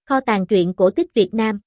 Kho tàng truyện cổ tích Việt Nam.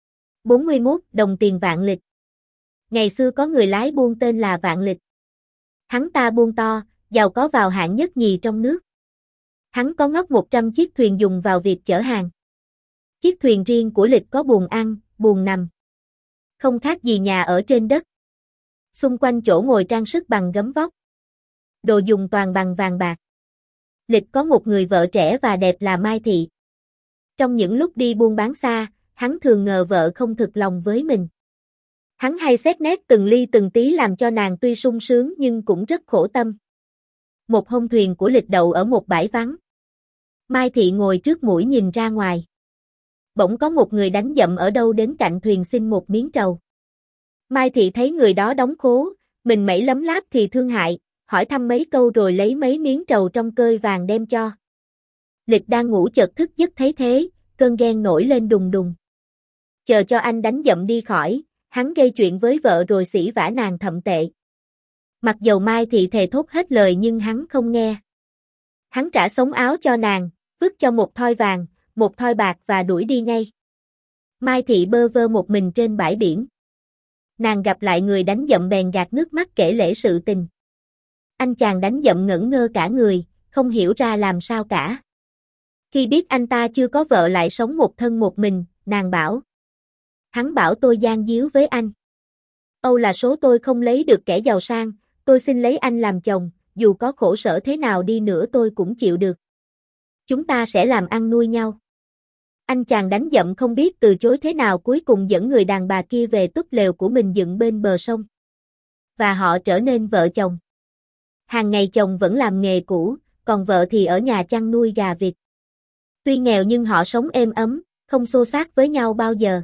41. Đồng tiền Vạn Lịch. Ngày xưa có người lái buôn tên là Vạn Lịch. Hắn ta buôn to, giàu có vào hạng nhất nhì trong nước. Hắn có ngót 100 chiếc thuyền dùng vào việc chở hàng. Chiếc thuyền riêng của Lịch có buồng ăn, buồng nằm. Không khác gì nhà ở trên đất. Xung quanh chỗ ngồi trang sức bằng gấm vóc. Đồ dùng toàn bằng vàng bạc. Lịch có một người vợ trẻ và đẹp là Mai Thị. Trong những lúc đi buôn bán xa, hắn thường ngờ vợ không thực lòng với mình. Hắn hay xét nét từng ly từng tí làm cho nàng tuy sung sướng nhưng cũng rất khổ tâm. Một hôm thuyền của Lịch đậu ở một bãi vắng. Mai Thị ngồi trước mũi nhìn ra ngoài. Bỗng có một người đánh dậm ở đâu đến cạnh thuyền xin một miếng trầu. Mai Thị thấy người đó đóng khố, mình mẩy lấm láp thì thương hại, hỏi thăm mấy câu rồi lấy mấy miếng trầu trong cơi vàng đem cho. Lịch đang ngủ chợt thức giấc thấy thế, cơn ghen nổi lên đùng đùng. Chờ cho anh đánh dậm đi khỏi, hắn gây chuyện với vợ rồi sỉ vả nàng thậm tệ. Mặc dầu Mai Thị thề thốt hết lời nhưng hắn không nghe. Hắn trả sống áo cho nàng, vứt cho một thoi vàng, một thoi bạc và đuổi đi ngay. Mai Thị bơ vơ một mình trên bãi biển. Nàng gặp lại người đánh dậm bèn gạt nước mắt kể lể sự tình. Anh chàng đánh dậm ngẩn ngơ cả người, không hiểu ra làm sao cả. Khi biết anh ta chưa có vợ lại sống một thân một mình, nàng bảo. Hắn bảo tôi gian díu với anh. Âu là số tôi không lấy được kẻ giàu sang, tôi xin lấy anh làm chồng, dù có khổ sở thế nào đi nữa tôi cũng chịu được. Chúng ta sẽ làm ăn nuôi nhau. Anh chàng đánh dậm không biết từ chối thế nào cuối cùng dẫn người đàn bà kia về túp lều của mình dựng bên bờ sông. Và họ trở nên vợ chồng. Hàng ngày chồng vẫn làm nghề cũ, còn vợ thì ở nhà chăn nuôi gà vịt. Tuy nghèo nhưng họ sống êm ấm, không xô xát với nhau bao giờ.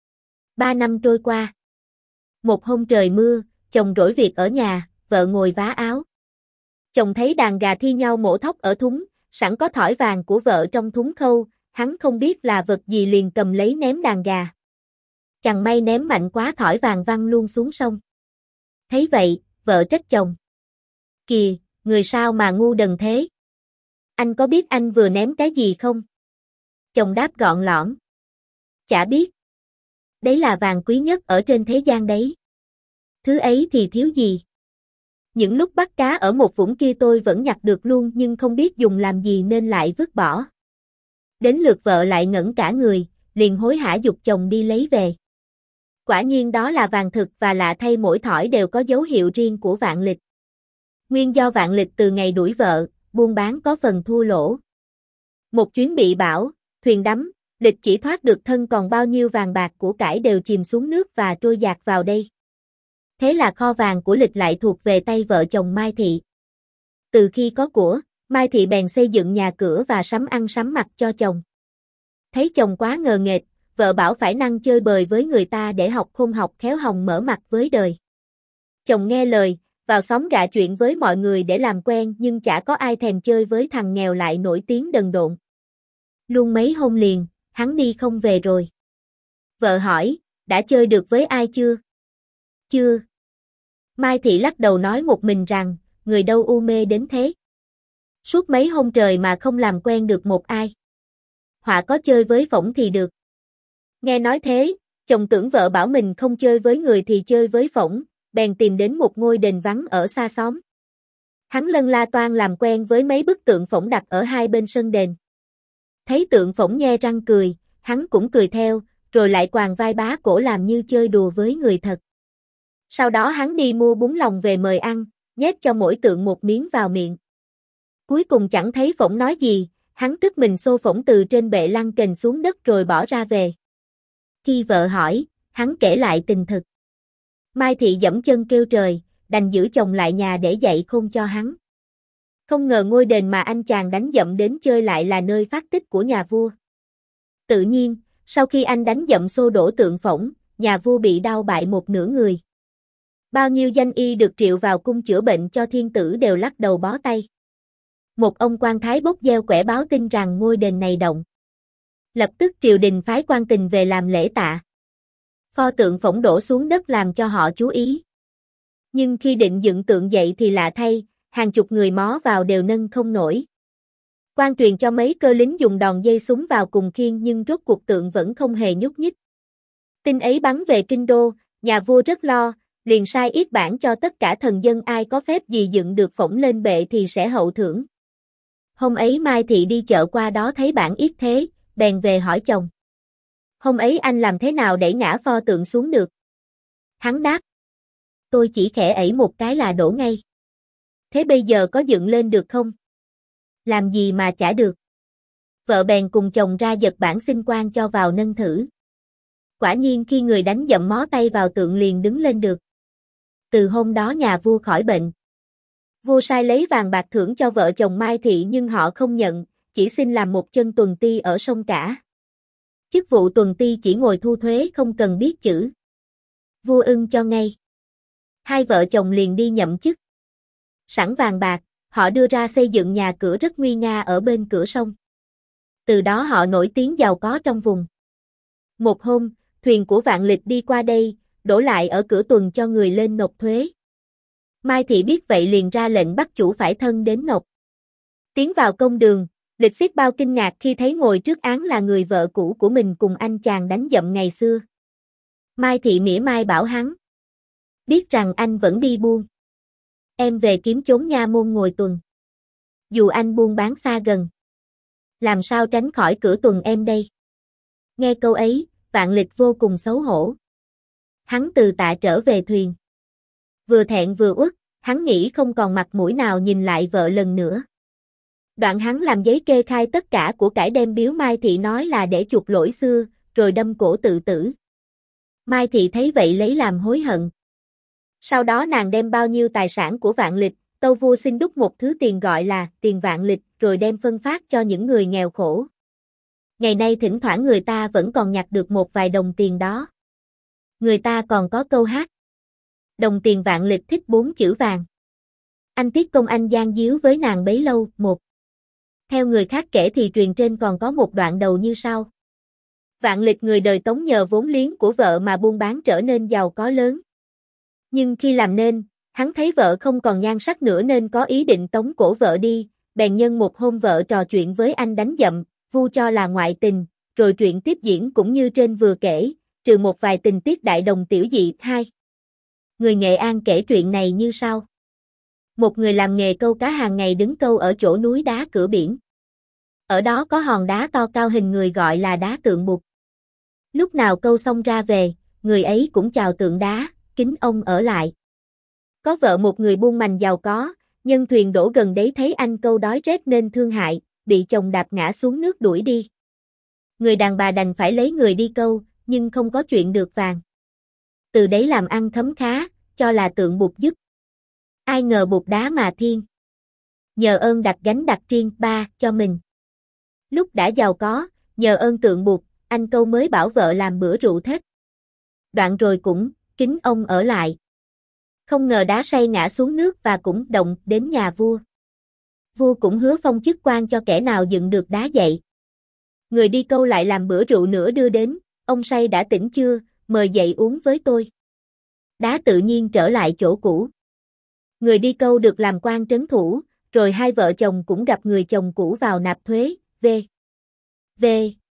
3 năm trôi qua. Một hôm trời mưa, chồng rỗi việc ở nhà, vợ ngồi vá áo. Chồng thấy đàn gà thi nhau mổ thóc ở thúng, sẵn có thỏi vàng của vợ trong thúng khâu, hắn không biết là vật gì liền cầm lấy ném đàn gà. Chẳng may ném mạnh quá thỏi vàng văng luôn xuống sông. Thấy vậy, vợ trách chồng. Kìa, người sao mà ngu đần thế? Anh có biết anh vừa ném cái gì không? Chồng đáp gọn lõn. Chả biết. Đấy là vàng quý nhất ở trên thế gian đấy. Thứ ấy thì thiếu gì? Những lúc bắt cá ở một vũng kia tôi vẫn nhặt được luôn nhưng không biết dùng làm gì nên lại vứt bỏ. Đến lượt vợ lại ngẩn cả người, liền hối hả giục chồng đi lấy về. Quả nhiên đó là vàng thực và lạ thay mỗi thỏi đều có dấu hiệu riêng của Vạn Lịch. Nguyên do Vạn Lịch từ ngày đuổi vợ, buôn bán có phần thua lỗ. Một chuyến bị bão, thuyền đắm, Lịch chỉ thoát được thân còn bao nhiêu vàng bạc của cải đều chìm xuống nước và trôi dạt vào đây. Thế là kho vàng của Lịch lại thuộc về tay vợ chồng Mai Thị. Từ khi có của, Mai Thị bèn xây dựng nhà cửa và sắm ăn sắm mặc cho chồng. Thấy chồng quá ngờ nghệch, vợ bảo phải năng chơi bời với người ta để học khôn học khéo hồng mở mặt với đời. Chồng nghe lời, vào xóm gạ chuyện với mọi người để làm quen nhưng chả có ai thèm chơi với thằng nghèo lại nổi tiếng đần độn. Luôn mấy hôm liền, hắn đi không về rồi. Vợ hỏi, đã chơi được với ai chưa? Chưa. Mai Thị lắc đầu nói một mình rằng, người đâu u mê đến thế. Suốt mấy hôm trời mà không làm quen được một ai. Họa có chơi với phỏng thì được. Nghe nói thế, chồng tưởng vợ bảo mình không chơi với người thì chơi với phỏng, bèn tìm đến một ngôi đền vắng ở xa xóm. Hắn lân la toan làm quen với mấy bức tượng phỏng đặt ở hai bên sân đền. Thấy tượng phỏng nhe răng cười, hắn cũng cười theo, rồi lại quàng vai bá cổ làm như chơi đùa với người thật. Sau đó hắn đi mua bún lòng về mời ăn, nhét cho mỗi tượng một miếng vào miệng. Cuối cùng chẳng thấy phỏng nói gì, hắn tức mình xô phỏng từ trên bệ lăn kềnh xuống đất rồi bỏ ra về. Khi vợ hỏi, hắn kể lại tình thực. Mai Thị giẫm chân kêu trời, đành giữ chồng lại nhà để dạy khôn cho hắn. Không ngờ ngôi đền mà anh chàng đánh dậm đến chơi lại là nơi phát tích của nhà vua. Tự nhiên, sau khi anh đánh dậm xô đổ tượng phỏng, nhà vua bị đau bại một nửa người. Bao nhiêu danh y được triệu vào cung chữa bệnh cho thiên tử đều lắc đầu bó tay. Một ông quan thái bốc gieo quẻ báo tin rằng ngôi đền này động. Lập tức triều đình phái quan tình về làm lễ tạ. Pho tượng phỏng đổ xuống đất làm cho họ chú ý. Nhưng khi định dựng tượng dậy thì lạ thay, hàng chục người mó vào đều nâng không nổi. Quan truyền cho mấy cơ lính dùng đòn dây súng vào cùng khiên nhưng rốt cuộc tượng vẫn không hề nhúc nhích. Tin ấy bắn về kinh đô, nhà vua rất lo, liền sai yết bản cho tất cả thần dân ai có phép gì dựng được phổng lên bệ thì sẽ hậu thưởng. Hôm ấy Mai Thị đi chợ qua đó thấy bản yết thế, bèn về hỏi chồng. Hôm ấy anh làm thế nào đẩy ngã pho tượng xuống được? Hắn đáp. Tôi chỉ khẽ ẩy một cái là đổ ngay. Thế bây giờ có dựng lên được không? Làm gì mà chả được. Vợ bèn cùng chồng ra giật bản xin quan cho vào nâng thử. Quả nhiên khi người đánh dậm mó tay vào tượng liền đứng lên được. Từ hôm đó nhà vua khỏi bệnh. Vua sai lấy vàng bạc thưởng cho vợ chồng Mai Thị nhưng họ không nhận, chỉ xin làm một chân tuần ti ở sông Cả. Chức vụ tuần ti chỉ ngồi thu thuế không cần biết chữ. Vua ưng cho ngay. Hai vợ chồng liền đi nhậm chức. Sẵn vàng bạc, họ đưa ra xây dựng nhà cửa rất nguy nga ở bên cửa sông. Từ đó họ nổi tiếng giàu có trong vùng. Một hôm, thuyền của Vạn Lịch đi qua đây, đổ lại ở cửa tuần cho người lên nộp thuế. Mai Thị biết vậy liền ra lệnh bắt chủ phải thân đến nộp. Tiến vào công đường, Lịch xiết bao kinh ngạc khi thấy ngồi trước án là người vợ cũ của mình cùng anh chàng đánh dậm ngày xưa. Mai Thị mỉa mai bảo hắn. Biết rằng anh vẫn đi buôn. Em về kiếm chốn nha môn ngồi tuần. Dù anh buôn bán xa gần. Làm sao tránh khỏi cửa tuần em đây? Nghe câu ấy, Vạn Lịch vô cùng xấu hổ. Hắn từ tạ trở về thuyền. Vừa thẹn vừa uất, hắn nghĩ không còn mặt mũi nào nhìn lại vợ lần nữa. Đoạn hắn làm giấy kê khai tất cả của cải đem biếu Mai Thị nói là để chuộc lỗi xưa, rồi đâm cổ tự tử. Mai Thị thấy vậy lấy làm hối hận. Sau đó nàng đem bao nhiêu tài sản của Vạn Lịch, tâu vua xin đúc một thứ tiền gọi là tiền Vạn Lịch rồi đem phân phát cho những người nghèo khổ. Ngày nay thỉnh thoảng người ta vẫn còn nhặt được một vài đồng tiền đó. Người ta còn có câu hát. Đồng tiền Vạn Lịch thích 4 chữ vàng. Anh tiếc công anh gian díu với nàng bấy lâu. Một. Theo người khác kể thì truyền trên còn có một đoạn đầu như sau. Vạn Lịch người đời Tống nhờ vốn liếng của vợ mà buôn bán trở nên giàu có lớn. Nhưng khi làm nên, hắn thấy vợ không còn nhan sắc nữa nên có ý định tống cổ vợ đi, bèn nhân một hôm vợ trò chuyện với anh đánh dậm, vu cho là ngoại tình, rồi chuyện tiếp diễn cũng như trên vừa kể, trừ một vài tình tiết đại đồng tiểu dị. 2. Người Nghệ An kể chuyện này như sau. Một người làm nghề câu cá hàng ngày đứng câu ở chỗ núi đá cửa biển. Ở đó có hòn đá to cao hình người gọi là đá tượng bụt. Lúc nào câu xong ra về, người ấy cũng chào tượng đá, kính ông ở lại. Có vợ một người buôn mành giàu có, nhân thuyền đổ gần đấy thấy anh câu đói rét nên thương hại, bị chồng đạp ngã xuống nước đuổi đi. Người đàn bà đành phải lấy người đi câu, nhưng không có chuyện được vàng. Từ đấy làm ăn khấm khá, cho là tượng bụt giúp. Ai ngờ bụt đá mà thiên. Nhờ ơn đặt gánh đặt riêng ba cho mình. Lúc đã giàu có, nhờ ơn tượng bụt, anh câu mới bảo vợ làm bữa rượu thết. Đoạn rồi cũng, kính ông ở lại. Không ngờ đá say ngã xuống nước và cũng động đến nhà vua. Vua cũng hứa phong chức quan cho kẻ nào dựng được đá dậy. Người đi câu lại làm bữa rượu nữa đưa đến, ông say đã tỉnh chưa, mời dậy uống với tôi. Đá tự nhiên trở lại chỗ cũ. Người đi câu được làm quan trấn thủ, rồi hai vợ chồng cũng gặp người chồng cũ vào nạp thuế, v.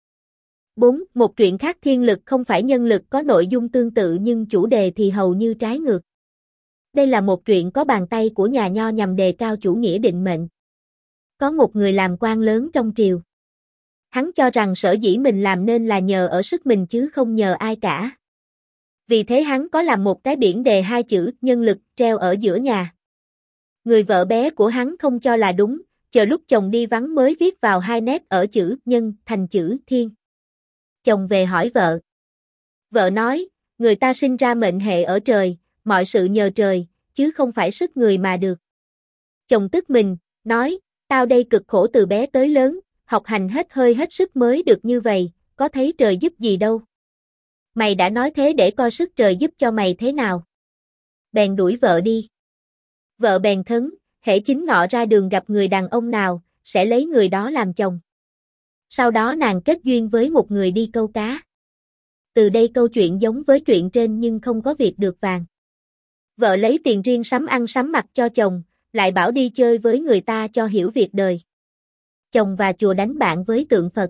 4. Một truyện khác thiên lực không phải nhân lực có nội dung tương tự nhưng chủ đề thì hầu như trái ngược. Đây là một truyện có bàn tay của nhà Nho nhằm đề cao chủ nghĩa định mệnh. Có một người làm quan lớn trong triều. Hắn cho rằng sở dĩ mình làm nên là nhờ ở sức mình chứ không nhờ ai cả. Vì thế hắn có làm một cái biển đề 2 chữ nhân lực treo ở giữa nhà. Người vợ bé của hắn không cho là đúng, chờ lúc chồng đi vắng mới viết vào 2 nét ở chữ nhân thành chữ thiên. Chồng về hỏi vợ. Vợ nói, người ta sinh ra mệnh hệ ở trời, mọi sự nhờ trời, chứ không phải sức người mà được. Chồng tức mình, nói, tao đây cực khổ từ bé tới lớn, học hành hết hơi hết sức mới được như vậy, có thấy trời giúp gì đâu. Mày đã nói thế để coi sức trời giúp cho mày thế nào. Bèn đuổi vợ đi. Vợ bèn khấn, hễ chính ngọ ra đường gặp người đàn ông nào, sẽ lấy người đó làm chồng. Sau đó nàng kết duyên với một người đi câu cá. Từ đây câu chuyện giống với chuyện trên nhưng không có việc được vàng. Vợ lấy tiền riêng sắm ăn sắm mặc cho chồng, lại bảo đi chơi với người ta cho hiểu việc đời. Chồng và chùa đánh bạn với tượng Phật.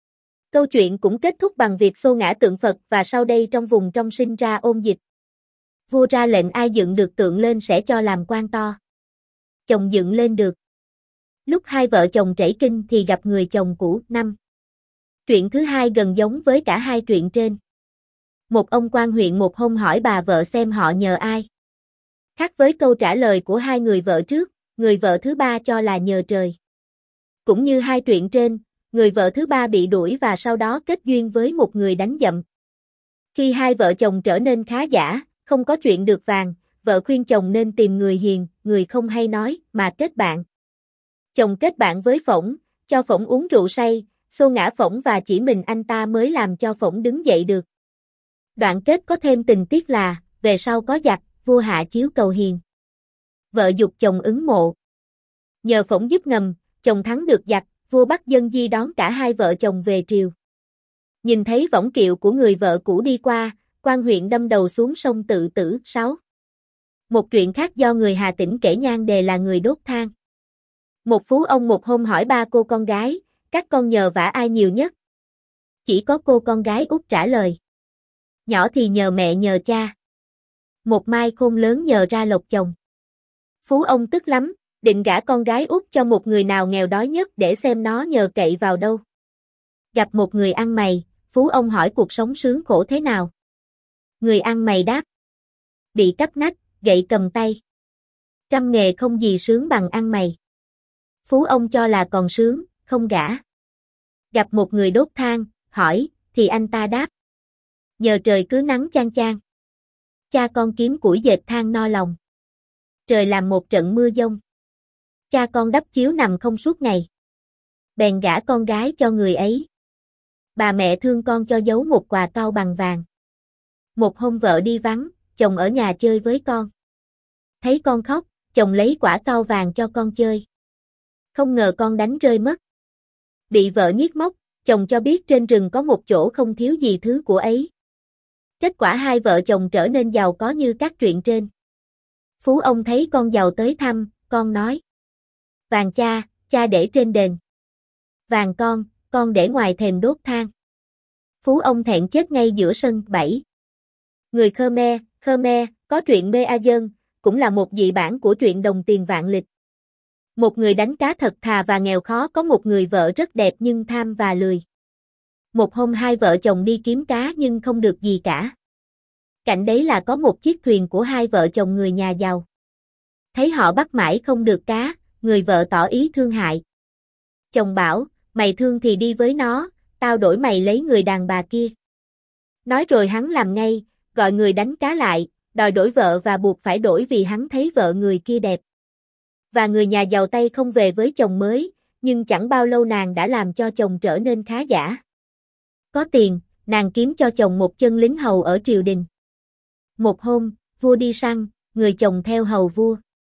Câu chuyện cũng kết thúc bằng việc xô ngã tượng Phật và sau đây trong vùng trong sinh ra ôn dịch. Vua ra lệnh ai dựng được tượng lên sẽ cho làm quan to. Chồng dựng lên được. Lúc hai vợ chồng trẩy kinh thì gặp người chồng cũ. 5. Truyện thứ hai gần giống với cả hai truyện trên. Một ông quan huyện một hôm hỏi bà vợ xem họ nhờ ai. Khác với câu trả lời của hai người vợ trước, người vợ thứ ba cho là nhờ trời. Cũng như hai truyện trên, người vợ thứ ba bị đuổi và sau đó kết duyên với một người đánh dậm. Khi hai vợ chồng trở nên khá giả, không có chuyện được vàng, vợ khuyên chồng nên tìm người hiền, người không hay nói, mà kết bạn. Chồng kết bạn với Phỏng, cho Phỏng uống rượu say, xô ngã Phỏng và chỉ mình anh ta mới làm cho Phỏng đứng dậy được. Đoạn kết có thêm tình tiết là, về sau có giặc, vua hạ chiếu cầu hiền. Vợ giục chồng ứng mộ. Nhờ Phỏng giúp ngầm, chồng thắng được giặc, vua bắt dân di đón cả hai vợ chồng về triều. Nhìn thấy võng kiệu của người vợ cũ đi qua, quan huyện đâm đầu xuống sông tự tử. 6. Một truyện khác do người Hà Tĩnh kể nhan đề là người đốt than. Một phú ông một hôm hỏi ba cô con gái, các con nhờ vả ai nhiều nhất? Chỉ có cô con gái út trả lời. Nhỏ thì nhờ mẹ nhờ cha. Một mai khôn lớn nhờ ra lộc chồng. Phú ông tức lắm, định gả con gái út cho một người nào nghèo đói nhất để xem nó nhờ cậy vào đâu. Gặp một người ăn mày, phú ông hỏi cuộc sống sướng khổ thế nào. Người ăn mày đáp. Bị cắp nách, gậy cầm tay. Trăm nghề không gì sướng bằng ăn mày. Phú ông cho là còn sướng, không gả. Gặp một người đốt than, hỏi, thì anh ta đáp. Nhờ trời cứ nắng chang chang. Cha con kiếm củi dệt than no lòng. Trời làm một trận mưa giông. Cha con đắp chiếu nằm không suốt ngày. Bèn gả con gái cho người ấy. Bà mẹ thương con cho giấu một quà cau bằng vàng. Một hôm vợ đi vắng, chồng ở nhà chơi với con. Thấy con khóc, chồng lấy quả cau vàng cho con chơi. Không ngờ con đánh rơi mất. Bị vợ nhiếc móc, chồng cho biết trên rừng có một chỗ không thiếu gì thứ của ấy. Kết quả hai vợ chồng trở nên giàu có như các truyện trên. Phú ông thấy con giàu tới thăm, con nói. Vàng cha, cha để trên đền. Vàng con để ngoài thềm đốt than. Phú ông thẹn chết ngay giữa sân. 7. Người Khmer, có truyện Mê A Dơn, cũng là một dị bản của truyện Đồng Tiền Vạn Lịch. Một người đánh cá thật thà và nghèo khó có một người vợ rất đẹp nhưng tham và lười. Một hôm hai vợ chồng đi kiếm cá nhưng không được gì cả. Cạnh đấy là có một chiếc thuyền của hai vợ chồng người nhà giàu. Thấy họ bắt mãi không được cá, người vợ tỏ ý thương hại. Chồng bảo, mày thương thì đi với nó, tao đổi mày lấy người đàn bà kia. Nói rồi hắn làm ngay, gọi người đánh cá lại, đòi đổi vợ và buộc phải đổi vì hắn thấy vợ người kia đẹp. Và người nhà giàu tay không về với chồng mới, nhưng chẳng bao lâu nàng đã làm cho chồng trở nên khá giả. Có tiền, nàng kiếm cho chồng một chân lính hầu ở triều đình. Một hôm, vua đi săn, người chồng theo hầu vua.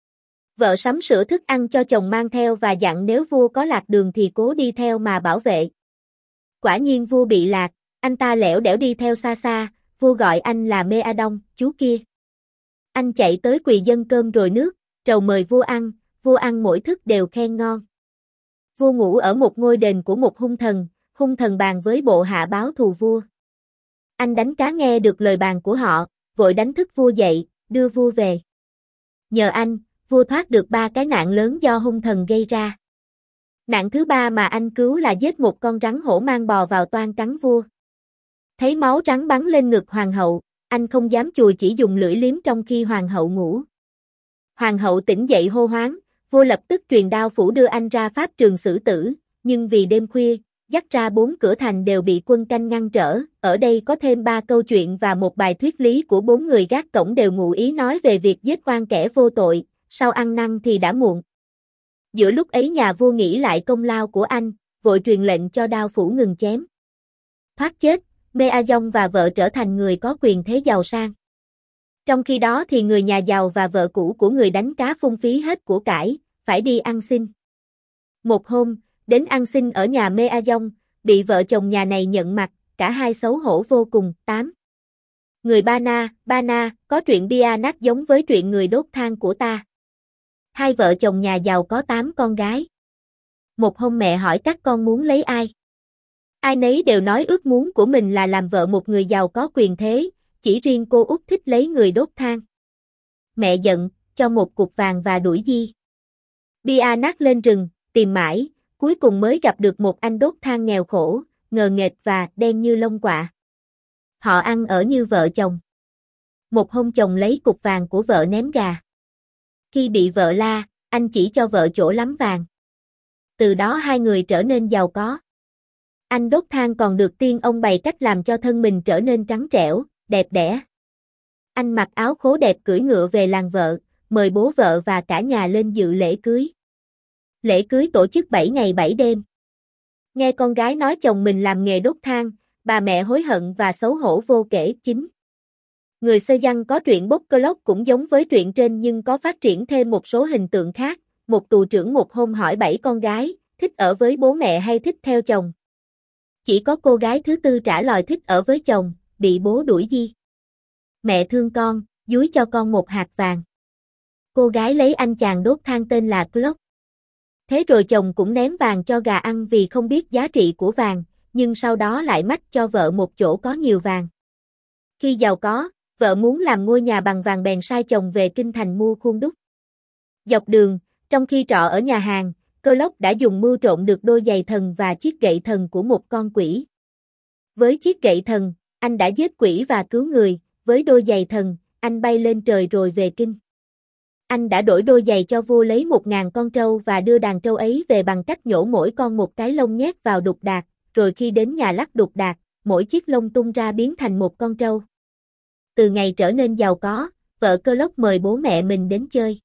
Vợ sắm sửa thức ăn cho chồng mang theo và dặn nếu vua có lạc đường thì cố đi theo mà bảo vệ. Quả nhiên vua bị lạc, anh ta lẻo đẻo đi theo xa xa, vua gọi anh là Mê A Đông, chú kia. Anh chạy tới quỳ dâng cơm rồi nước, trầu mời vua ăn mỗi thức đều khen ngon. Vua ngủ ở một ngôi đền của một hung thần bàn với bộ hạ báo thù vua. Anh đánh cá nghe được lời bàn của họ, vội đánh thức vua dậy, đưa vua về. Nhờ anh, vua thoát được 3 cái nạn lớn do hung thần gây ra. Nạn thứ 3 mà anh cứu là giết một con rắn hổ mang bò vào toan cắn vua. Thấy máu rắn bắn lên ngực hoàng hậu, anh không dám chùi chỉ dùng lưỡi liếm trong khi hoàng hậu ngủ. Hoàng hậu tỉnh dậy hô hoáng, vua lập tức truyền đao phủ đưa anh ra pháp trường xử tử, nhưng vì đêm khuya, dắt ra 4 cửa thành đều bị quân canh ngăn trở. Ở đây có thêm 3 câu chuyện và một bài thuyết lý của 4 người gác cổng đều ngụ ý nói về việc giết oan kẻ vô tội, sau ăn năn thì đã muộn. Giữa lúc ấy nhà vua nghĩ lại công lao của anh, vội truyền lệnh cho đao phủ ngừng chém. Thoát chết, Mê A Dông và vợ trở thành người có quyền thế giàu sang. Trong khi đó thì người nhà giàu và vợ cũ của người đánh cá phung phí hết của cải, phải đi ăn xin. Một hôm, đến ăn xin ở nhà Mê A Dông, bị vợ chồng nhà này nhận mặt, cả hai xấu hổ vô cùng. 8. Người Ba Na, có truyện bia nát giống với truyện người đốt than của ta. Hai vợ chồng nhà giàu có 8 con gái. Một hôm mẹ hỏi các con muốn lấy ai. Ai nấy đều nói ước muốn của mình là làm vợ một người giàu có quyền thế, chỉ riêng cô út thích lấy người đốt than. Mẹ giận, cho một cục vàng và đuổi Di Bia nát lên rừng, tìm mãi, cuối cùng mới gặp được một anh đốt than nghèo khổ, ngờ nghệch và đen như lông quạ. Họ ăn ở như vợ chồng. Một hôm chồng lấy cục vàng của vợ ném gà. Khi bị vợ la, anh chỉ cho vợ chỗ lắm vàng. Từ đó hai người trở nên giàu có. Anh đốt than còn được tiên ông bày cách làm cho thân mình trở nên trắng trẻo, đẹp đẽ. Anh mặc áo khố đẹp cưỡi ngựa về làng vợ, mời bố vợ và cả nhà lên dự lễ cưới. Lễ cưới tổ chức 7 ngày 7 đêm. Nghe con gái nói chồng mình làm nghề đốt than, bà mẹ hối hận và xấu hổ vô kể. 9. Người Sơ Giăng có truyện Bốc Cơ Lốc cũng giống với truyện trên nhưng có phát triển thêm một số hình tượng khác. Một tù trưởng một hôm hỏi 7 con gái, thích ở với bố mẹ hay thích theo chồng. Chỉ có cô gái thứ tư trả lời thích ở với chồng, bị bố đuổi Di. Mẹ thương con, dúi cho con một hạt vàng. Cô gái lấy anh chàng đốt than tên là Clock. Thế rồi chồng cũng ném vàng cho gà ăn vì không biết giá trị của vàng, nhưng sau đó lại mách cho vợ một chỗ có nhiều vàng. Khi giàu có, vợ muốn làm ngôi nhà bằng vàng bèn sai chồng về kinh thành mua khuôn đúc. Dọc đường, trong khi trọ ở nhà hàng, Clock đã dùng mưu trộm được đôi giày thần và chiếc gậy thần của một con quỷ. Với chiếc gậy thần, anh đã giết quỷ và cứu người, với đôi giày thần, anh bay lên trời rồi về kinh. Anh đã đổi đôi giày cho vua lấy 1000 con trâu và đưa đàn trâu ấy về bằng cách nhổ mỗi con một cái lông nhét vào đục đạt, rồi khi đến nhà lắc đục đạt, mỗi chiếc lông tung ra biến thành một con trâu. Từ ngày trở nên giàu có, vợ Clock mời bố mẹ mình đến chơi.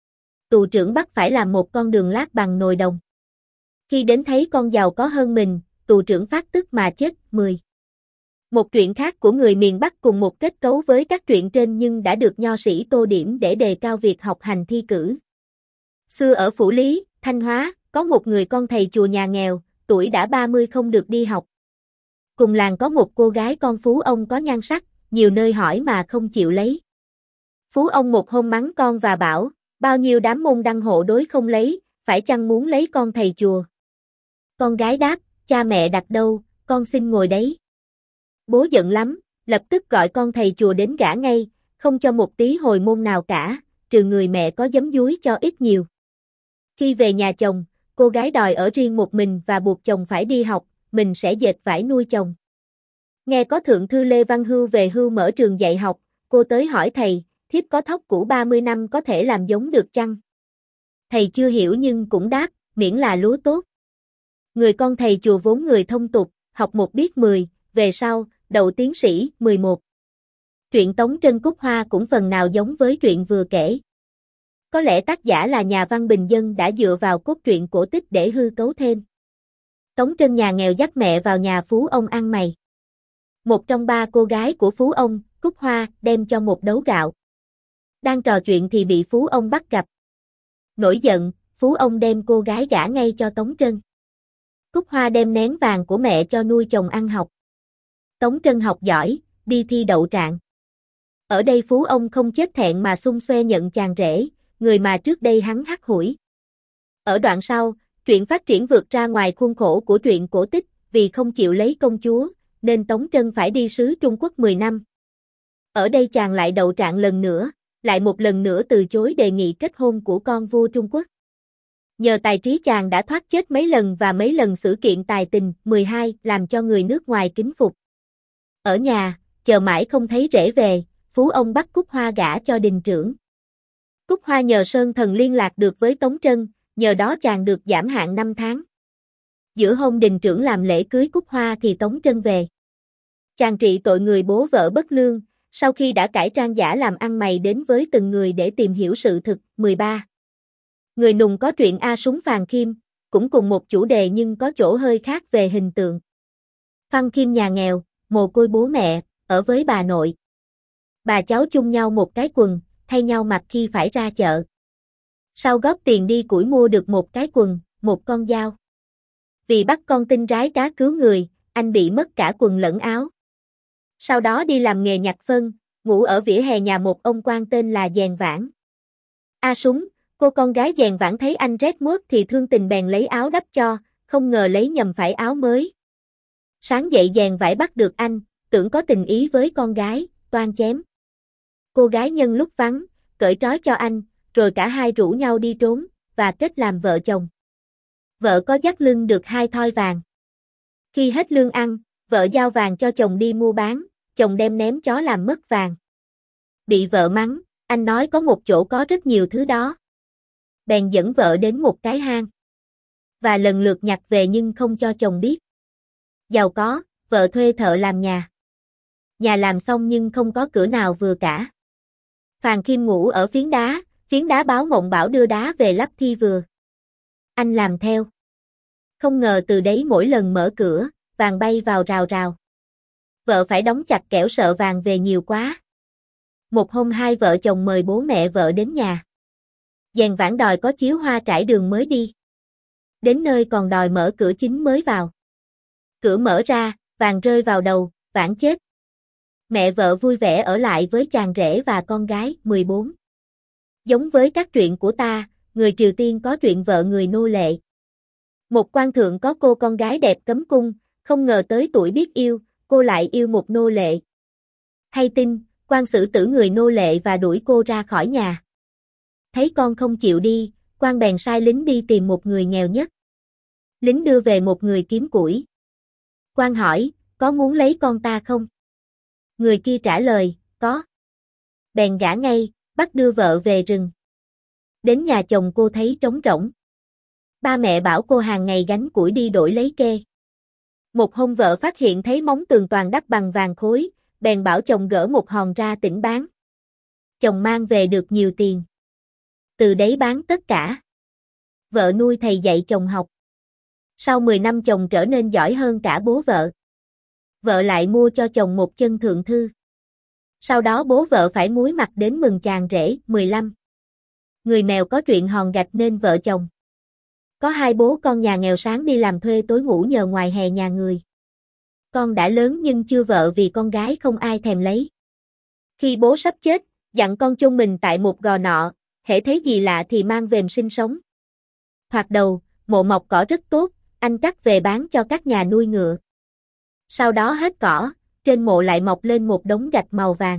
Tù trưởng bắt phải làm một con đường lát bằng nồi đồng. Khi đến thấy con giàu có hơn mình, tù trưởng phát tức mà chết. 10. Một truyện khác của người miền Bắc cùng một kết cấu với các truyện trên nhưng đã được nho sĩ tô điểm để đề cao việc học hành thi cử. Xưa ở Phủ Lý, Thanh Hóa, có một người con thầy chùa nhà nghèo, tuổi đã 30 không được đi học. Cùng làng có một cô gái con phú ông có nhan sắc, nhiều nơi hỏi mà không chịu lấy. Phú ông một hôm mắng con và bảo, bao nhiêu đám môn đăng hộ đối không lấy, phải chăng muốn lấy con thầy chùa? Con gái đáp, cha mẹ đặt đâu, con xin ngồi đấy. Bố giận lắm, lập tức gọi con thầy chùa đến gả ngay, không cho một tí hồi môn nào cả, trừ người mẹ có giấm dúi cho ít nhiều. Khi về nhà chồng, cô gái đòi ở riêng một mình và buộc chồng phải đi học, mình sẽ dệt vải nuôi chồng. Nghe có thượng thư Lê Văn Hưu về hưu mở trường dạy học, cô tới hỏi thầy, thiếp có thóc cũ 30 năm có thể làm giống được chăng? Thầy chưa hiểu nhưng cũng đáp, miễn là lúa tốt. Người con thầy chùa vốn người thông tục, học một biết 10, về sau, đậu tiến sĩ. 11. Truyện Tống Trân Cúc Hoa cũng phần nào giống với truyện vừa kể. Có lẽ tác giả là nhà văn bình dân đã dựa vào cốt truyện cổ tích để hư cấu thêm. Tống Trân nhà nghèo dắt mẹ vào nhà phú ông ăn mày. Một trong 3 cô gái của phú ông, Cúc Hoa, đem cho một đấu gạo. Đang trò chuyện thì bị phú ông bắt gặp. Nổi giận, phú ông đem cô gái gả ngay cho Tống Trân. Cúc Hoa đem nén vàng của mẹ cho nuôi chồng ăn học. Tống Trân học giỏi, đi thi đậu trạng. Ở đây phú ông không chết thẹn mà xung xoe nhận chàng rể, người mà trước đây hắn hắt hủi. Ở đoạn sau, truyện phát triển vượt ra ngoài khuôn khổ của truyện cổ tích, vì không chịu lấy công chúa, nên Tống Trân phải đi sứ Trung Quốc 10 năm. Ở đây chàng lại đậu trạng lần nữa, lại một lần nữa từ chối đề nghị kết hôn của con vua Trung Quốc. Nhờ tài trí chàng đã thoát chết mấy lần và mấy lần xử kiện tài tình. 12 làm cho người nước ngoài kính phục. Ở nhà, chờ mãi không thấy rể về, phú ông bắt Cúc Hoa gả cho đình trưởng. Cúc Hoa nhờ Sơn Thần liên lạc được với Tống Trân, nhờ đó chàng được giảm hạn 5 tháng. Giữa hôm đình trưởng làm lễ cưới Cúc Hoa thì Tống Trân về. Chàng trị tội người bố vợ bất lương, sau khi đã cải trang giả làm ăn mày đến với từng người để tìm hiểu sự thực. 13. Người Nùng có truyện A Súng Phàn Khiêm, cũng cùng một chủ đề nhưng có chỗ hơi khác về hình tượng. Phan Khiêm nhà nghèo, mồ côi bố mẹ, ở với bà nội. Bà cháu chung nhau một cái quần, thay nhau mặc khi phải ra chợ. Sau góp tiền đi củi mua được một cái quần, một con dao. Vì bắt con tin rái cá cứu người, anh bị mất cả quần lẫn áo. Sau đó đi làm nghề nhặt phân, ngủ ở vỉa hè nhà một ông quan tên là Dèn Vãn. A Súng, Cô con gái dèn vãn thấy anh rét mướt thì thương tình bèn lấy áo đắp cho, không ngờ lấy nhầm phải áo mới. Sáng dậy dèn vải bắt được anh, tưởng có tình ý với con gái, toan chém. Cô gái nhân lúc vắng, cởi trói cho anh, rồi cả hai rủ nhau đi trốn, và kết làm vợ chồng. Vợ có dắt lưng được 2 thoi vàng. Khi hết lương ăn, vợ giao vàng cho chồng đi mua bán, chồng đem ném chó làm mất vàng. Bị vợ mắng, anh nói có một chỗ có rất nhiều thứ đó. Bèn dẫn vợ đến một cái hang. Và lần lượt nhặt về nhưng không cho chồng biết. Giàu có, vợ thuê thợ làm nhà. Nhà làm xong nhưng không có cửa nào vừa cả. Phàn Khiêm ngủ ở phiến đá báo mộng bảo đưa đá về lắp thi vừa. Anh làm theo. Không ngờ từ đấy mỗi lần mở cửa, vàng bay vào rào rào. Vợ phải đóng chặt kẻo sợ vàng về nhiều quá. Một hôm hai vợ chồng mời bố mẹ vợ đến nhà. Dèn vãn đòi có chiếu hoa trải đường mới đi. Đến nơi còn đòi mở cửa chính mới vào. Cửa mở ra, vàng rơi vào đầu, vãn chết. Mẹ vợ vui vẻ ở lại với chàng rể và con gái, 14. Giống với các truyện của ta, người Triều Tiên có truyện vợ người nô lệ. Một quan thượng có cô con gái đẹp cấm cung, không ngờ tới tuổi biết yêu, cô lại yêu một nô lệ. Hay tin, quan xử tử người nô lệ và đuổi cô ra khỏi nhà. Thấy con không chịu đi, quan bèn sai lính đi tìm một người nghèo nhất. Lính đưa về một người kiếm củi. Quan hỏi, có muốn lấy con ta không? Người kia trả lời, có. Bèn gả ngay, bắt đưa vợ về rừng. Đến nhà chồng cô thấy trống rỗng. Ba mẹ bảo cô hàng ngày gánh củi đi đổi lấy kê. Một hôm vợ phát hiện thấy móng tường toàn đắp bằng vàng khối, bèn bảo chồng gỡ một hòn ra tỉnh bán. Chồng mang về được nhiều tiền. Từ đấy bán tất cả. Vợ nuôi thầy dạy chồng học. Sau 10 năm chồng trở nên giỏi hơn cả bố vợ. Vợ lại mua cho chồng một chân thượng thư. Sau đó bố vợ phải muối mặt đến mừng chàng rể, 15. Người mèo có chuyện hòn gạch nên vợ chồng. Có hai bố con nhà nghèo sáng đi làm thuê tối ngủ nhờ ngoài hè nhà người. Con đã lớn nhưng chưa vợ vì con gái không ai thèm lấy. Khi bố sắp chết, dặn con chôn mình tại một gò nọ, hễ thấy gì lạ thì mang về sinh sống. Thoạt đầu, mộ mọc cỏ rất tốt, anh cắt về bán cho các nhà nuôi ngựa. Sau đó hết cỏ, trên mộ lại mọc lên một đống gạch màu vàng.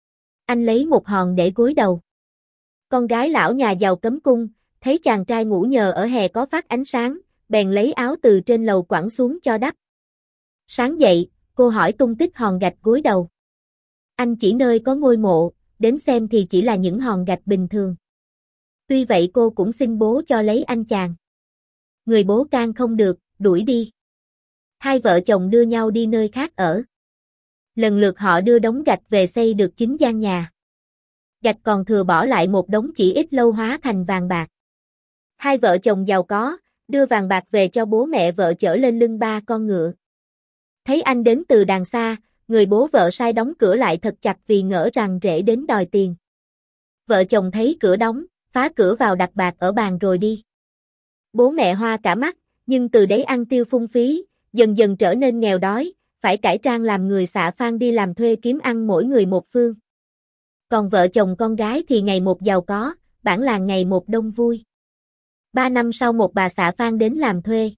Anh lấy một hòn để gối đầu. Con gái lão nhà giàu cấm cung, thấy chàng trai ngủ nhờ ở hè có phát ánh sáng, bèn lấy áo từ trên lầu quẳng xuống cho đắp. Sáng dậy, cô hỏi tung tích hòn gạch gối đầu. Anh chỉ nơi có ngôi mộ, đến xem thì chỉ là những hòn gạch bình thường. Tuy vậy cô cũng xin bố cho lấy anh chàng. Người bố can không được, đuổi đi. Hai vợ chồng đưa nhau đi nơi khác ở. Lần lượt họ đưa đống gạch về xây được 9 gian nhà. Gạch còn thừa bỏ lại một đống chỉ ít lâu hóa thành vàng bạc. Hai vợ chồng giàu có, đưa vàng bạc về cho bố mẹ vợ chở lên lưng 3 con ngựa. Thấy anh đến từ đàng xa, người bố vợ sai đóng cửa lại thật chặt vì ngỡ rằng rể đến đòi tiền. Vợ chồng thấy cửa đóng, phá cửa vào đặt bạc ở bàn rồi đi. Bố mẹ hoa cả mắt, nhưng từ đấy ăn tiêu phung phí, dần dần trở nên nghèo đói, phải cải trang làm người xạ phan đi làm thuê kiếm ăn mỗi người một phương. Còn vợ chồng con gái thì ngày một giàu có, bản làng ngày một đông vui. 3 năm sau một bà xạ phan đến làm thuê.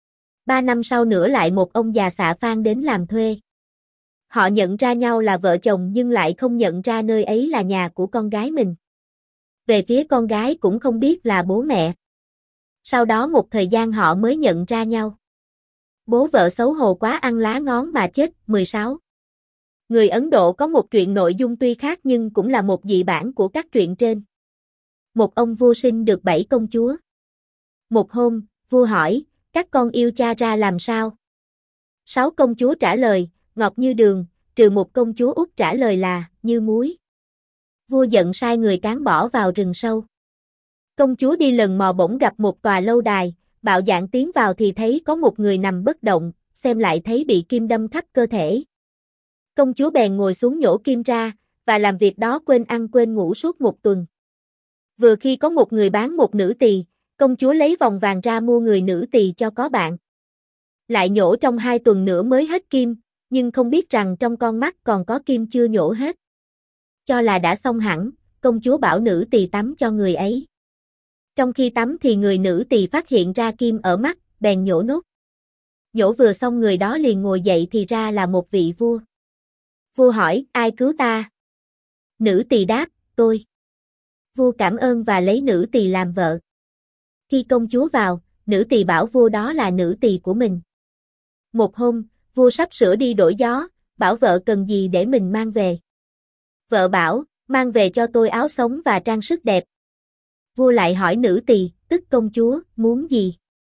3 năm sau nữa lại một ông già xạ phan đến làm thuê. Họ nhận ra nhau là vợ chồng nhưng lại không nhận ra nơi ấy là nhà của con gái mình. Về phía con gái cũng không biết là bố mẹ. Sau đó một thời gian họ mới nhận ra nhau. Bố vợ xấu hổ quá ăn lá ngón mà chết, 16. Người Ấn Độ có một truyện nội dung tuy khác nhưng cũng là một dị bản của các truyện trên. Một ông vua sinh được 7 công chúa. Một hôm, vua hỏi, các con yêu cha ra làm sao? 6 công chúa trả lời, ngọt như đường, trừ một công chúa út trả lời là, như muối. Vua giận sai người cán bỏ vào rừng sâu. Công chúa đi lần mò bỗng gặp một tòa lâu đài, bạo dạn tiến vào thì thấy có một người nằm bất động, xem lại thấy bị kim đâm khắp cơ thể. Công chúa bèn ngồi xuống nhổ kim ra, và làm việc đó quên ăn quên ngủ suốt một tuần. Vừa khi có một người bán một nữ tỳ, công chúa lấy vòng vàng ra mua người nữ tỳ cho có bạn. Lại nhổ trong 2 tuần nữa mới hết kim, nhưng không biết rằng trong con mắt còn có kim chưa nhổ hết. Cho là đã xong hẳn, công chúa bảo nữ tỳ tắm cho người ấy. Trong khi tắm thì người nữ tỳ phát hiện ra kim ở mắt, bèn nhổ nốt. Nhổ vừa xong người đó liền ngồi dậy thì ra là một vị vua. Vua hỏi, ai cứu ta? Nữ tỳ đáp, tôi. Vua cảm ơn và lấy nữ tỳ làm vợ. Khi công chúa vào, nữ tỳ bảo vua đó là nữ tỳ của mình. Một hôm, vua sắp sửa đi đổi gió, bảo vợ cần gì để mình mang về. Vợ bảo, mang về cho tôi áo sống và trang sức đẹp. Vua lại hỏi nữ tỳ, tức công chúa, muốn gì?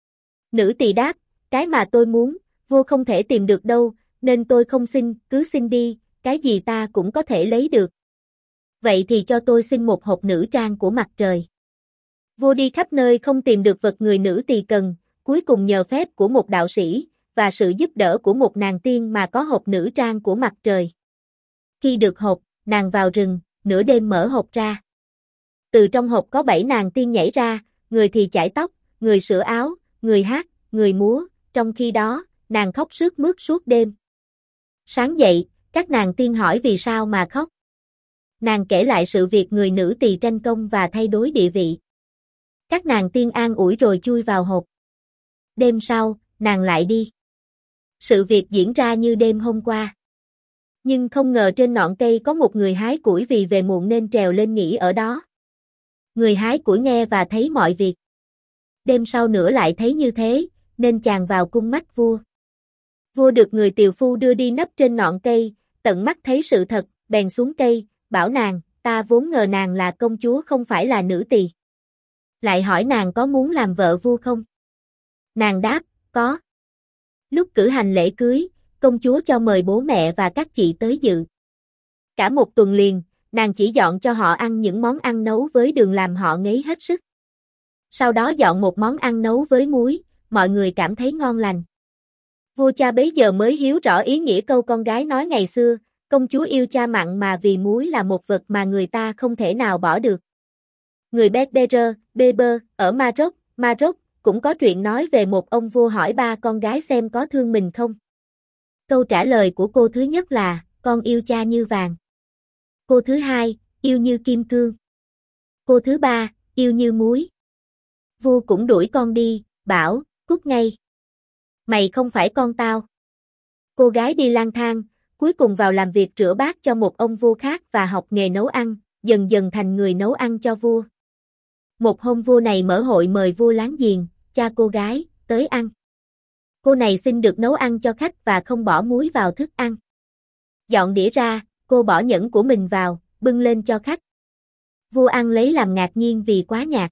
Nữ tỳ đáp, cái mà tôi muốn, vua không thể tìm được đâu, nên tôi không xin, cứ xin đi, cái gì ta cũng có thể lấy được. Vậy thì cho tôi xin một hộp nữ trang của mặt trời. Vua đi khắp nơi không tìm được vật người nữ tỳ cần, cuối cùng nhờ phép của một đạo sĩ, và sự giúp đỡ của một nàng tiên mà có hộp nữ trang của mặt trời. Khi được hộp, nàng vào rừng, nửa đêm mở hộp ra. Từ trong hộp có 7 nàng tiên nhảy ra, người thì chải tóc, người sửa áo, người hát, người múa, trong khi đó, nàng khóc sướt mướt suốt đêm. Sáng dậy, các nàng tiên hỏi vì sao mà khóc. Nàng kể lại sự việc người nữ tỳ tranh công và thay đổi địa vị. Các nàng tiên an ủi rồi chui vào hộp. Đêm sau, nàng lại đi. Sự việc diễn ra như đêm hôm qua. Nhưng không ngờ trên ngọn cây có một người hái củi vì về muộn nên trèo lên nghỉ ở đó. Người hái củi nghe và thấy mọi việc. Đêm sau nữa lại thấy như thế, nên chàng vào cung mách vua. Vua được người tiều phu đưa đi nấp trên ngọn cây, tận mắt thấy sự thật, bèn xuống cây, bảo nàng, ta vốn ngờ nàng là công chúa không phải là nữ tỳ. Lại hỏi nàng có muốn làm vợ vua không? Nàng đáp, có. Lúc cử hành lễ cưới, công chúa cho mời bố mẹ và các chị tới dự. Cả một tuần liền, nàng chỉ dọn cho họ ăn những món ăn nấu với đường làm họ ngấy hết sức. Sau đó dọn một món ăn nấu với muối, mọi người cảm thấy ngon lành. Vua cha bấy giờ mới hiểu rõ ý nghĩa câu con gái nói ngày xưa, công chúa yêu cha mặn mà vì muối là một vật mà người ta không thể nào bỏ được. Người Berber ở Maroc cũng có chuyện nói về một ông vua hỏi 3 con gái xem có thương mình không. Câu trả lời của cô thứ nhất là, con yêu cha như vàng. Cô thứ hai, yêu như kim cương. Cô thứ ba, yêu như muối. Vua cũng đuổi con đi, bảo, cút ngay. Mày không phải con tao. Cô gái đi lang thang, cuối cùng vào làm việc rửa bát cho một ông vua khác và học nghề nấu ăn, dần dần thành người nấu ăn cho vua. Một hôm vua này mở hội mời vua láng giềng, cha cô gái, tới ăn. Cô này xin được nấu ăn cho khách và không bỏ muối vào thức ăn. Dọn đĩa ra, cô bỏ nhẫn của mình vào, bưng lên cho khách. Vua ăn lấy làm ngạc nhiên vì quá nhạt.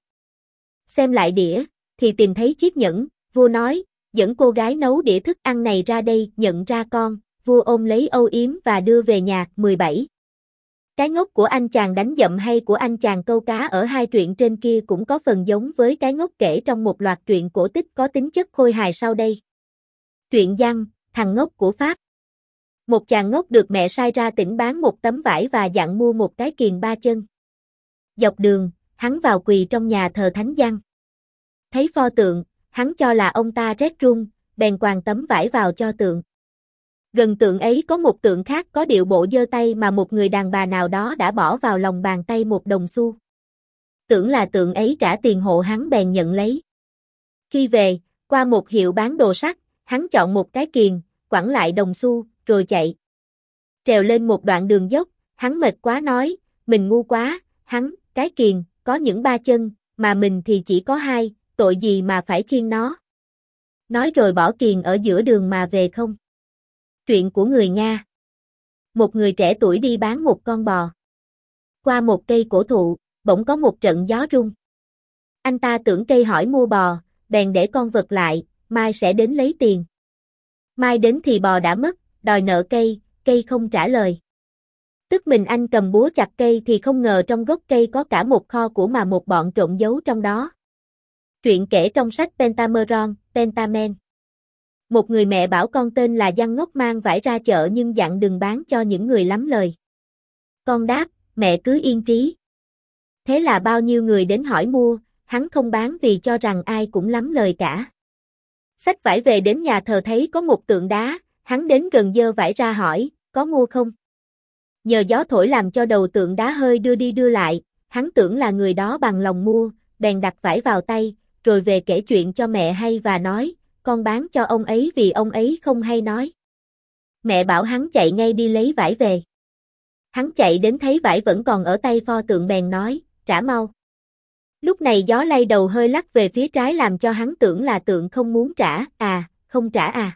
Xem lại đĩa, thì tìm thấy chiếc nhẫn, vua nói, dẫn cô gái nấu đĩa thức ăn này ra đây, nhận ra con, vua ôm lấy âu yếm và đưa về nhà. 17. Cái ngốc của anh chàng đánh dậm hay của anh chàng câu cá ở hai truyện trên kia cũng có phần giống với cái ngốc kể trong một loạt truyện cổ tích có tính chất khôi hài sau đây. Truyện văn, thằng ngốc của Pháp. Một chàng ngốc được mẹ sai ra tỉnh bán một tấm vải và dặn mua một cái kiềng 3 chân. Dọc đường, hắn vào quỳ trong nhà thờ Thánh Giăng. Thấy pho tượng, hắn cho là ông ta rét run, bèn quàng tấm vải vào cho tượng. Gần tượng ấy có một tượng khác có điệu bộ giơ tay mà một người đàn bà nào đó đã bỏ vào lòng bàn tay một đồng xu. Tưởng là tượng ấy trả tiền hộ hắn bèn nhận lấy. Khi về, qua một hiệu bán đồ sắt, hắn chọn một cái kiềng, quẳng lại đồng xu, rồi chạy. Trèo lên một đoạn đường dốc, hắn mệt quá nói, mình ngu quá, cái kiềng, có những 3 chân, mà mình thì chỉ có 2, tội gì mà phải khiêng nó. Nói rồi bỏ kiềng ở giữa đường mà về không. Chuyện của người Nga. Một người trẻ tuổi đi bán một con bò. Qua một cây cổ thụ, bỗng có một trận gió rung. Anh ta tưởng cây hỏi mua bò, bèn để con vật lại, mai sẽ đến lấy tiền. Mai đến thì bò đã mất, đòi nợ cây không trả lời. Tức mình anh cầm búa chặt cây thì không ngờ trong gốc cây có cả một kho của mà một bọn trộm giấu trong đó. Truyện kể trong sách Pentamen. Một người mẹ bảo con tên là Giăng ngốc mang vải ra chợ nhưng dặn đừng bán cho những người lắm lời. Con đáp, mẹ cứ yên trí. Thế là bao nhiêu người đến hỏi mua, hắn không bán vì cho rằng ai cũng lắm lời cả. Xách vải về đến nhà thờ thấy có một tượng đá, hắn đến gần giơ vải ra hỏi, có mua không? Nhờ gió thổi làm cho đầu tượng đá hơi đưa đi đưa lại, hắn tưởng là người đó bằng lòng mua, bèn đặt vải vào tay, rồi về kể chuyện cho mẹ hay và nói, con bán cho ông ấy vì ông ấy không hay nói. Mẹ bảo hắn chạy ngay đi lấy vải về. Hắn chạy đến thấy vải vẫn còn ở tay pho tượng bèn nói, trả mau. Lúc này gió lay đầu hơi lắc về phía trái làm cho hắn tưởng là tượng không muốn trả, không trả à.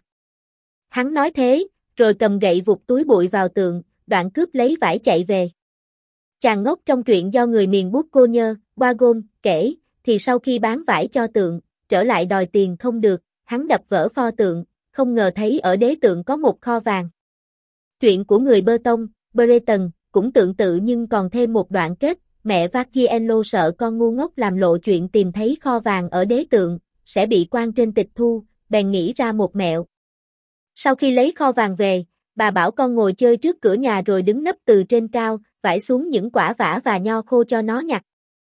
Hắn nói thế, rồi cầm gậy vụt túi bụi vào tượng, đoạn cướp lấy vải chạy về. Chàng ngốc trong truyện do người miền Bukkonya, Wagon, kể, thì sau khi bán vải cho tượng, trở lại đòi tiền không được, hắn đập vỡ pho tượng, không ngờ thấy ở đế tượng có một kho vàng. Truyện của người Bơ Tông, Breton, cũng tương tự nhưng còn thêm một đoạn kết, mẹ Vakienlo sợ con ngu ngốc làm lộ chuyện tìm thấy kho vàng ở đế tượng, sẽ bị quan trên tịch thu, bèn nghĩ ra một mẹo. Sau khi lấy kho vàng về, bà bảo con ngồi chơi trước cửa nhà rồi đứng nấp từ trên cao, vải xuống những quả vả và nho khô cho nó nhặt.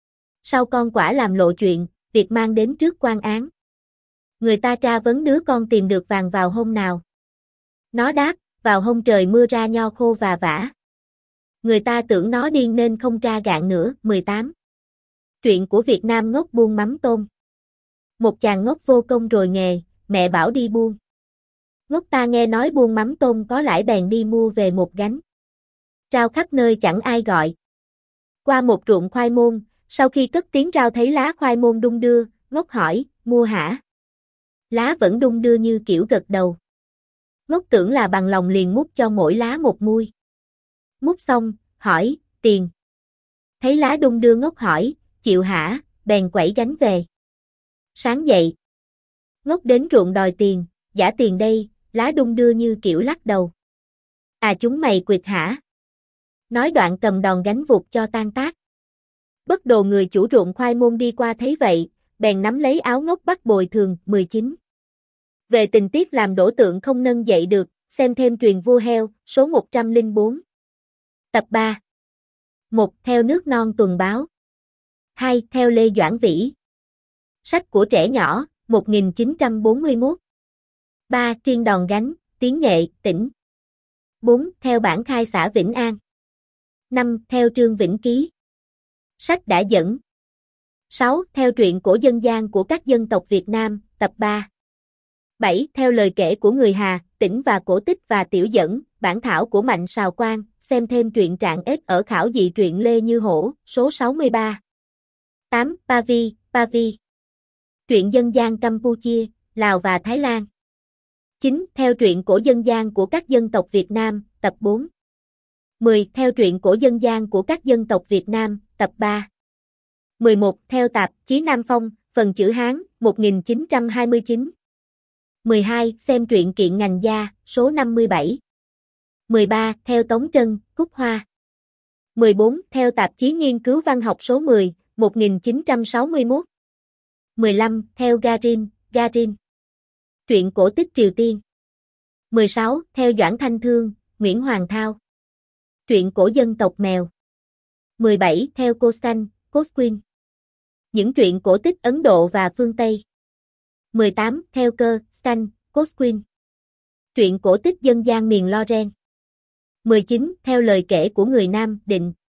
Sau con quả làm lộ chuyện, việc mang đến trước quan án. Người ta tra vấn đứa con tìm được vàng vào hôm nào. Nó đáp, vào hôm trời mưa ra nho khô và vả. Người ta tưởng nó điên nên không tra gạn nữa. 18. Truyện của Việt Nam ngốc buôn mắm tôm. Một chàng ngốc vô công rồi nghề, mẹ bảo đi buôn. Ngốc ta nghe nói buôn mắm tôm có lãi bèn đi mua về một gánh. Rao khắp nơi chẳng ai gọi. Qua một ruộng khoai môn, sau khi cất tiếng rao thấy lá khoai môn đung đưa, ngốc hỏi, mua hả? Lá vẫn đung đưa như kiểu gật đầu. Ngốc tưởng là bằng lòng liền múc cho mỗi lá một muôi. Múc xong, hỏi, tiền. Thấy lá đung đưa ngốc hỏi, chịu hả, bèn quẩy gánh về. Sáng dậy. Ngốc đến ruộng đòi tiền, giả tiền đây, lá đung đưa như kiểu lắc đầu. À chúng mày quyệt hả? Nói đoạn cầm đòn gánh vụt cho tan tác. Bất đồ người chủ ruộng khoai môn đi qua thấy vậy, bèn nắm lấy áo ngốc bắt bồi thường. 19. Về tình tiết làm đổ tượng không nâng dậy được, xem thêm Truyền Vua Heo, số 104. Tập 3. 1. Theo nước non tuần báo. 2. Theo Lê Doãn Vĩ. Sách của trẻ nhỏ, 1941. 3. Triên đòn gánh, tiếng nghệ, tỉnh. 4. Theo bản khai xã Vĩnh An. 5. Theo Trương Vĩnh Ký. Sách đã dẫn. 6. Theo truyện cổ dân gian của các dân tộc Việt Nam, tập 3. 7. Theo lời kể của người Hà, Tĩnh và Cổ Tích và Tiểu dẫn, bản thảo của Mạnh Sào Quang, xem thêm truyện Trạng Ếch ở khảo dị truyện Lê Như Hổ, số 63. 8. Pavi, Pavi. Truyện dân gian Campuchia, Lào và Thái Lan. 9. Theo truyện cổ dân gian của các dân tộc Việt Nam, tập 4. 10. Theo truyện cổ dân gian của các dân tộc Việt Nam, tập 3. 11. Theo tạp chí Nam Phong, phần chữ Hán, 1929. 12. Xem truyện Kiện Ngành Gia, số 57. 13. Theo Tống Trân, Cúc Hoa. 14. Theo tạp chí Nghiên cứu Văn học số 10, 1961. 15. Theo Garin, Garin. Truyện cổ tích Triều Tiên. 16. Theo Doãn Thanh Thương, Nguyễn Hoàng Thao. Truyện cổ dân tộc Mèo. 17. Theo Costan, Cosquin. Những truyện cổ tích Ấn Độ và phương Tây. 18. Theo Cơ, Stan, Cosquin. Truyện cổ tích dân gian miền Loren. 19. Theo lời kể của người Nam Định.